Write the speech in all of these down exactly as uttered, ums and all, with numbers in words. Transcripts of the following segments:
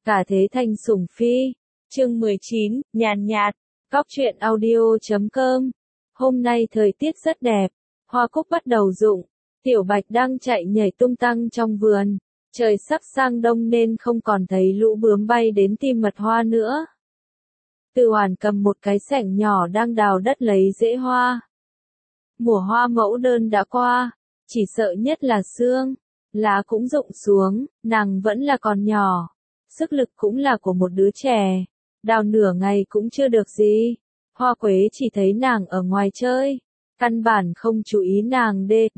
Cả thế thành sủng phi. Chương mười chín, nhàn nhạt. Góc truyện audio chấm com. Hôm nay thời tiết rất đẹp, hoa cúc bắt đầu rụng, Tiểu Bạch đang chạy nhảy tung tăng trong vườn. Trời sắp sang đông nên không còn thấy lũ bướm bay đến tìm mật hoa nữa. Từ Hoàn cầm một cái xẻng nhỏ đang đào đất lấy rễ hoa. Mùa hoa mẫu đơn đã qua, chỉ sợ nhất là sương, lá cũng rụng xuống, nàng vẫn là còn nhỏ, sức lực cũng là của một đứa trẻ, đào nửa ngày cũng chưa được gì. Hoa Quế chỉ thấy nàng ở ngoài chơi, căn bản không chú ý nàng D, D,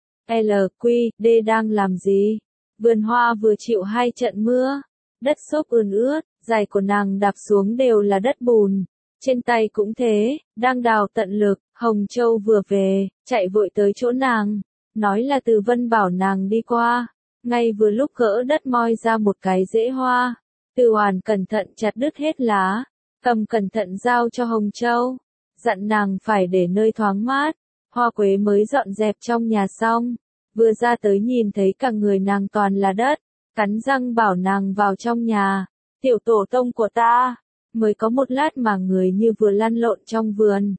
L, Q, D đang làm gì. Vườn hoa vừa chịu hai trận mưa, đất xốp ươn ướt, giày của nàng đạp xuống đều là đất bùn, trên tay cũng thế, đang đào tận lực. Hồng Châu vừa về, chạy vội tới chỗ nàng, nói là Từ Vân bảo nàng đi qua, ngay vừa lúc gỡ đất moi ra một cái rễ hoa. Từ Hoàn cẩn thận chặt đứt hết lá, cầm cẩn thận giao cho Hồng Châu, dặn nàng phải để nơi thoáng mát. Hoa Quế mới dọn dẹp trong nhà xong, vừa ra tới nhìn thấy cả người nàng toàn là đất, cắn răng bảo nàng vào trong nhà. Tiểu tổ tông của ta, mới có một lát mà người như vừa lăn lộn trong vườn.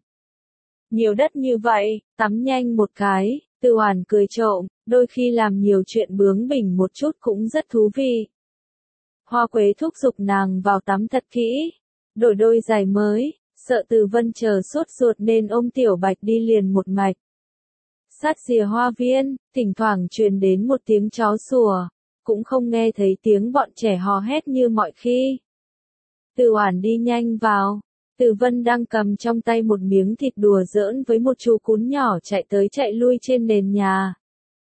Nhiều đất như vậy, tắm nhanh một cái. Từ Hoàn cười trộm, đôi khi làm nhiều chuyện bướng bỉnh một chút cũng rất thú vị. Hoa Quế thúc giục nàng vào tắm thật kỹ, đổi đôi giày mới, sợ Từ Vân chờ sốt ruột nên ôm Tiểu Bạch đi liền một mạch. Sát rìa hoa viên, thỉnh thoảng truyền đến một tiếng chó sủa, cũng không nghe thấy tiếng bọn trẻ hò hét như mọi khi. Từ Hoàn đi nhanh vào. Từ Vân đang cầm trong tay một miếng thịt đùa giỡn với một chú cún nhỏ chạy tới chạy lui trên nền nhà.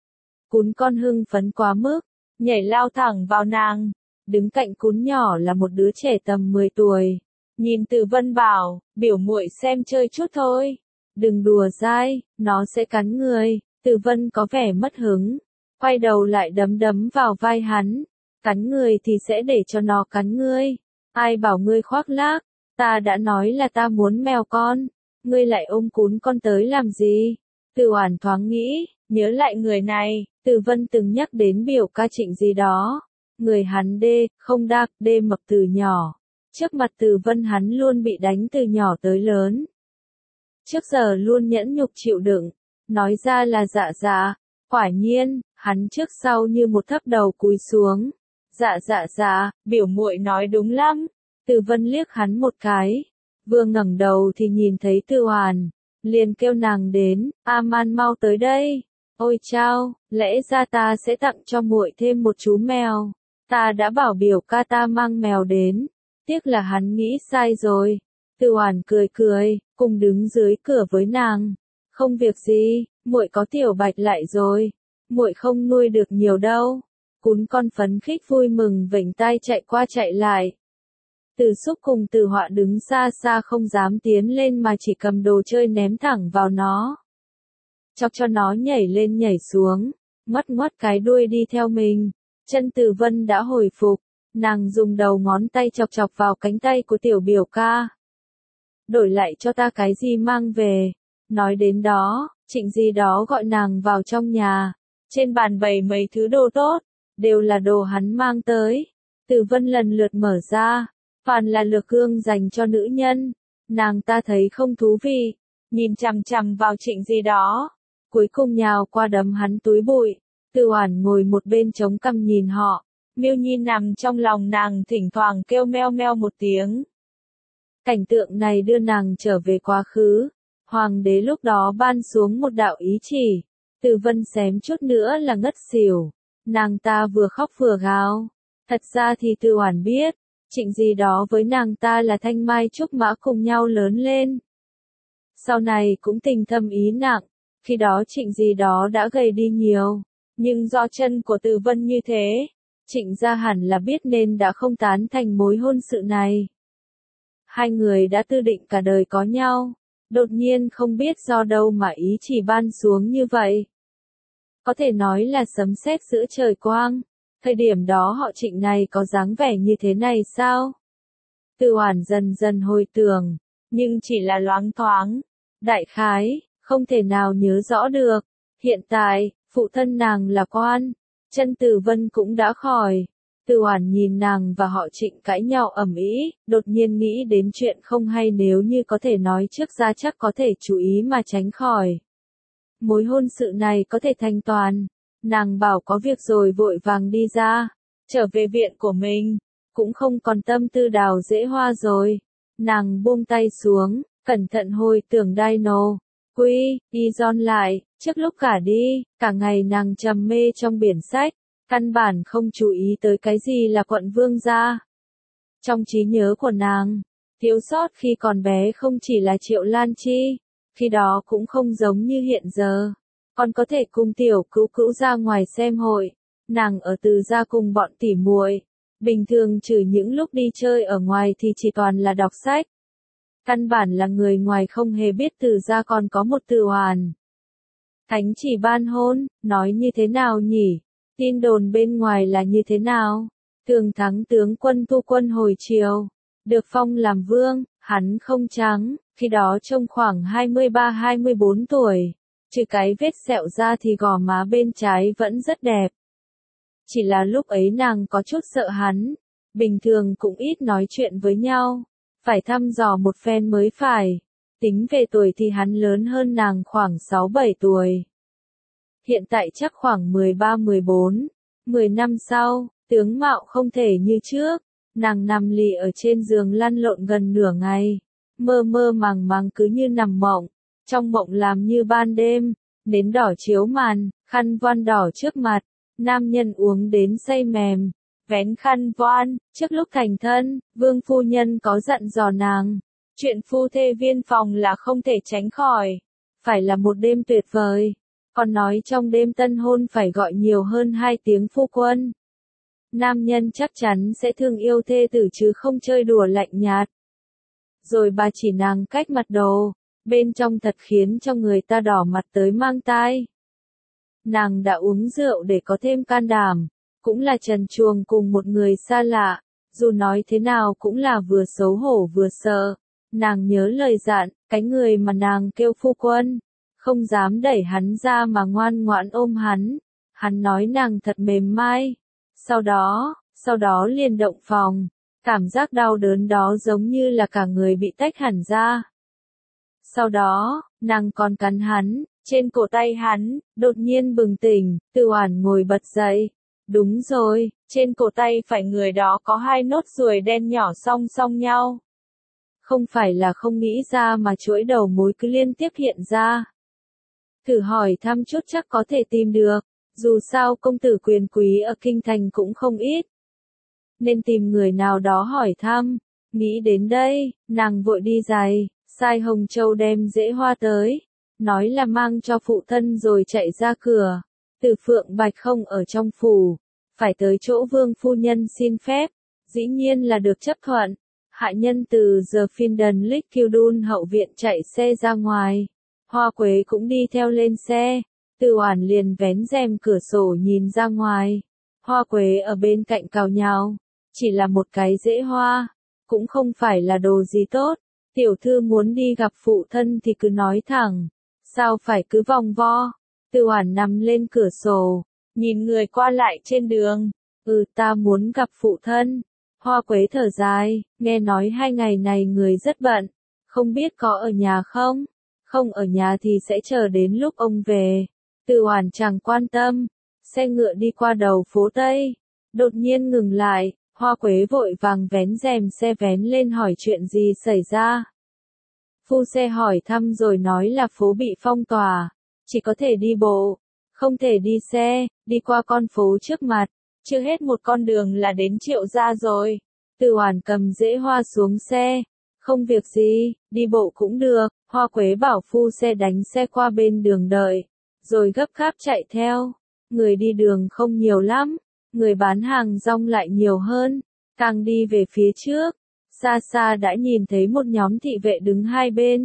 Cún con hưng phấn quá mức, nhảy lao thẳng vào nàng. Đứng cạnh cún nhỏ là một đứa trẻ tầm mười tuổi. Nhìn Từ Vân bảo, biểu muội xem chơi chút thôi. Đừng đùa dai, nó sẽ cắn người. Từ Vân có vẻ mất hứng, quay đầu lại đấm đấm vào vai hắn. Cắn người thì sẽ để cho nó cắn ngươi. Ai bảo ngươi khoác lác. Ta đã nói là ta muốn mèo con, ngươi lại ôm cún con tới làm gì? Từ Hoàn thoáng nghĩ, nhớ lại người này, Từ Vân từng nhắc đến biểu ca Trịnh gì đó. Người hắn đê, không đạc, đê mập từ nhỏ. Trước mặt Từ Vân hắn luôn bị đánh từ nhỏ tới lớn. Trước giờ luôn nhẫn nhục chịu đựng, nói ra là dạ dạ. Quả nhiên, hắn trước sau như một thấp đầu cúi xuống. Dạ dạ dạ, biểu muội nói đúng lắm. Từ Vân liếc hắn một cái, vừa ngẩng đầu thì nhìn thấy Từ Hoàn, liền kêu nàng đến, A-man mau tới đây. Ôi chao, lẽ ra ta sẽ tặng cho muội thêm một chú mèo, ta đã bảo biểu ca ta mang mèo đến, tiếc là hắn nghĩ sai rồi. Từ Hoàn cười cười, cùng đứng dưới cửa với nàng, không việc gì, muội có Tiểu Bạch lại rồi, muội không nuôi được nhiều đâu. Cún con phấn khích vui mừng vểnh tai chạy qua chạy lại. Từ Xúc cùng Từ Họa đứng xa xa không dám tiến lên mà chỉ cầm đồ chơi ném thẳng vào nó. Chọc cho nó nhảy lên nhảy xuống, ngoắt ngoắt cái đuôi đi theo mình. Chân Từ Vân đã hồi phục, nàng dùng đầu ngón tay chọc chọc vào cánh tay của tiểu biểu ca. Đổi lại cho ta cái gì mang về. Nói đến đó, Trịnh gì đó gọi nàng vào trong nhà. Trên bàn bày mấy thứ đồ tốt, đều là đồ hắn mang tới. Từ Vân lần lượt mở ra. Phàn là lược gương dành cho nữ nhân, nàng ta thấy không thú vị, nhìn chằm chằm vào Trịnh gì đó, cuối cùng nhào qua đấm hắn túi bụi. Từ Hoàn ngồi một bên chống cằm nhìn họ, Miêu Nhi nằm trong lòng nàng thỉnh thoảng kêu meo meo một tiếng. Cảnh tượng này đưa nàng trở về quá khứ, hoàng đế lúc đó ban xuống một đạo ý chỉ, Từ Vân xém chút nữa là ngất xỉu, nàng ta vừa khóc vừa gào, thật ra thì Từ Hoàn biết. Trịnh gì đó với nàng ta là thanh mai trúc mã cùng nhau lớn lên. Sau này cũng tình thâm ý nặng, khi đó Trịnh gì đó đã gầy đi nhiều, nhưng do chân của Từ Vân như thế, Trịnh gia hẳn là biết nên đã không tán thành mối hôn sự này. Hai người đã tư định cả đời có nhau, đột nhiên không biết do đâu mà ý chỉ ban xuống như vậy. Có thể nói là sấm sét giữa trời quang. Thời điểm đó họ Trịnh này có dáng vẻ như thế này sao? Từ Hoàn dần dần hồi tưởng, nhưng chỉ là loáng thoáng, đại khái, không thể nào nhớ rõ được. Hiện tại, phụ thân nàng là quan, chân Từ Vân cũng đã khỏi, Từ Oản nhìn nàng và họ Trịnh cãi nhau ầm ĩ, đột nhiên nghĩ đến chuyện không hay nếu như có thể nói trước ra chắc có thể chú ý mà tránh khỏi. Mối hôn sự này có thể thanh toàn. Nàng bảo có việc rồi vội vàng đi ra, trở về viện của mình, cũng không còn tâm tư đào rễ hoa rồi. Nàng buông tay xuống, cẩn thận hồi tưởng Dino, Quy, đi John lại, trước lúc cả đi, cả ngày nàng trầm mê trong biển sách, căn bản không chú ý tới cái gì là quận vương gia. Trong trí nhớ của nàng, thiếu sót khi còn bé không chỉ là Triệu Lan Chi, khi đó cũng không giống như hiện giờ. Còn có thể cùng tiểu cữu cữu ra ngoài xem hội, nàng ở Từ gia cùng bọn tỉ muội, bình thường trừ những lúc đi chơi ở ngoài thì chỉ toàn là đọc sách. Căn bản là người ngoài không hề biết Từ gia còn có một Từ Oản. Thánh chỉ ban hôn, nói như thế nào nhỉ? Tin đồn bên ngoài là như thế nào? Thường thắng tướng quân thu quân hồi chiều, được phong làm vương, hắn không trắng, khi đó trông khoảng hai mươi ba hai mươi bốn tuổi. Trừ cái vết sẹo ra thì gò má bên trái vẫn rất đẹp. Chỉ là lúc ấy nàng có chút sợ hắn, bình thường cũng ít nói chuyện với nhau, phải thăm dò một phen mới phải. Tính về tuổi thì hắn lớn hơn nàng khoảng sáu bảy tuổi. Hiện tại chắc khoảng mười ba mười bốn, mười năm sau, tướng mạo không thể như trước, nàng nằm lì ở trên giường lăn lộn gần nửa ngày, mơ mơ màng màng cứ như nằm mộng. Trong mộng làm như ban đêm, nến đỏ chiếu màn, khăn voan đỏ trước mặt, nam nhân uống đến say mềm, vén khăn voan, trước lúc thành thân, vương phu nhân có dặn dò nàng, chuyện phu thê viên phòng là không thể tránh khỏi, phải là một đêm tuyệt vời, còn nói trong đêm tân hôn phải gọi nhiều hơn hai tiếng phu quân. Nam nhân chắc chắn sẽ thương yêu thê tử chứ không chơi đùa lạnh nhạt. Rồi bà chỉ nàng cách mặt đồ. Bên trong thật khiến cho người ta đỏ mặt tới mang tai. Nàng đã uống rượu để có thêm can đảm, cũng là trần truồng cùng một người xa lạ, dù nói thế nào cũng là vừa xấu hổ vừa sợ. Nàng nhớ lời dặn, cái người mà nàng kêu phu quân, không dám đẩy hắn ra mà ngoan ngoãn ôm hắn. Hắn nói nàng thật mềm mai. Sau đó, sau đó liền động phòng, cảm giác đau đớn đó giống như là cả người bị tách hẳn ra. Sau đó, nàng còn cắn hắn, trên cổ tay hắn, đột nhiên bừng tỉnh, Từ Oản ngồi bật dậy. Đúng rồi, trên cổ tay phải người đó có hai nốt ruồi đen nhỏ song song nhau. Không phải là không nghĩ ra mà chuỗi đầu mối cứ liên tiếp hiện ra. Thử hỏi thăm chút chắc có thể tìm được, dù sao công tử quyền quý ở kinh thành cũng không ít. Nên tìm người nào đó hỏi thăm, nghĩ đến đây, nàng vội đi giày. Sai Hồng Châu đem rễ hoa tới, nói là mang cho phụ thân rồi chạy ra cửa. Từ Phượng Bạch không ở trong phủ, phải tới chỗ vương phu nhân xin phép, dĩ nhiên là được chấp thuận. Hạ nhân từ giờ phiên đần lích kiêu đun hậu viện chạy xe ra ngoài, Hoa Quế cũng đi theo lên xe. Từ Oản liền vén rèm cửa sổ nhìn ra ngoài, Hoa Quế ở bên cạnh cào nhào, chỉ là một cái rễ hoa, cũng không phải là đồ gì tốt. Tiểu thư muốn đi gặp phụ thân thì cứ nói thẳng, sao phải cứ vòng vo. Từ Oản nằm lên cửa sổ, nhìn người qua lại trên đường, ừ ta muốn gặp phụ thân. Hoa Quế thở dài, nghe nói hai ngày này người rất bận, không biết có ở nhà không? Không ở nhà thì sẽ chờ đến lúc ông về. Từ Oản chẳng quan tâm, xe ngựa đi qua đầu phố Tây, đột nhiên ngừng lại. Hoa Quế vội vàng vén rèm xe vén lên hỏi chuyện gì xảy ra. Phu xe hỏi thăm rồi nói là phố bị phong tỏa, chỉ có thể đi bộ, không thể đi xe, đi qua con phố trước mặt, chưa hết một con đường là đến Triệu gia rồi. Từ Oản cầm rễ hoa xuống xe, không việc gì, đi bộ cũng được. Hoa Quế bảo phu xe đánh xe qua bên đường đợi, rồi gấp gáp chạy theo. Người đi đường không nhiều lắm, người bán hàng rong lại nhiều hơn. Càng đi về phía trước, xa xa đã nhìn thấy một nhóm thị vệ đứng hai bên.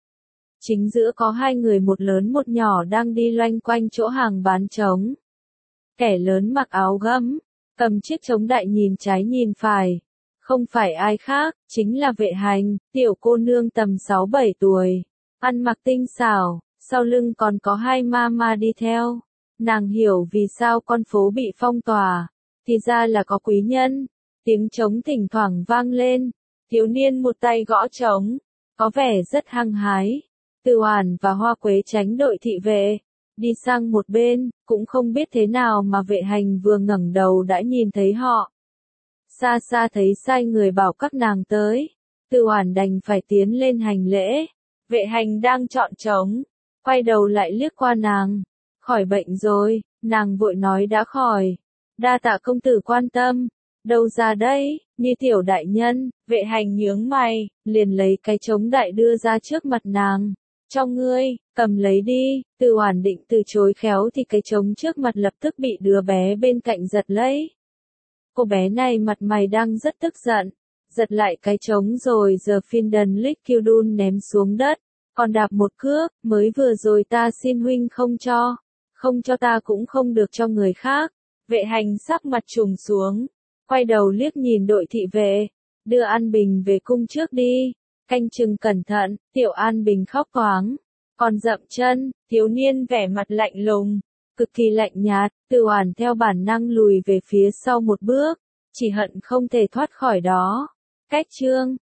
Chính giữa có hai người một lớn một nhỏ đang đi loanh quanh chỗ hàng bán trống. Kẻ lớn mặc áo gấm, cầm chiếc trống đại nhìn trái nhìn phải. Không phải ai khác, chính là Vệ Hành, tiểu cô nương tầm sáu bảy tuổi. Ăn mặc tinh xảo, sau lưng còn có hai ma ma đi theo. Nàng hiểu vì sao con phố bị phong tỏa. thì ra là có quý nhân. Tiếng trống thỉnh thoảng vang lên, thiếu niên một tay gõ trống, có vẻ rất hăng hái. Từ Oản và Hoa Quế tránh đội thị vệ, đi sang một bên, cũng không biết thế nào mà vệ hành vừa ngẩng đầu đã nhìn thấy họ. Xa xa thấy sai người bảo các nàng tới, Từ Oản đành phải tiến lên hành lễ. Vệ hành đang chọn trống, quay đầu lại liếc qua nàng. Khỏi bệnh rồi, nàng vội nói đã khỏi. Đa tạ công tử quan tâm. Đâu ra đây, Như tiểu đại nhân. Vệ hành nhướng mày, liền lấy cái trống đại đưa ra trước mặt nàng. Cho ngươi, cầm lấy đi. Từ Oản định từ chối khéo thì cái trống trước mặt lập tức bị đứa bé bên cạnh giật lấy. Cô bé này mặt mày đang rất tức giận, giật lại cái trống rồi giờ phiên đần lích kiêu đun ném xuống đất, còn đạp một cước. Mới vừa rồi ta xin huynh không cho, không cho ta cũng không được cho người khác. Vệ hành sắc mặt trùng xuống, quay đầu liếc nhìn đội thị vệ, đưa An Bình về cung trước đi, canh chừng cẩn thận. Tiểu An Bình khóc khoáng, còn dậm chân. Thiếu niên vẻ mặt lạnh lùng, cực kỳ lạnh nhạt. Từ Oản theo bản năng lùi về phía sau một bước, chỉ hận không thể thoát khỏi đó. Cách chương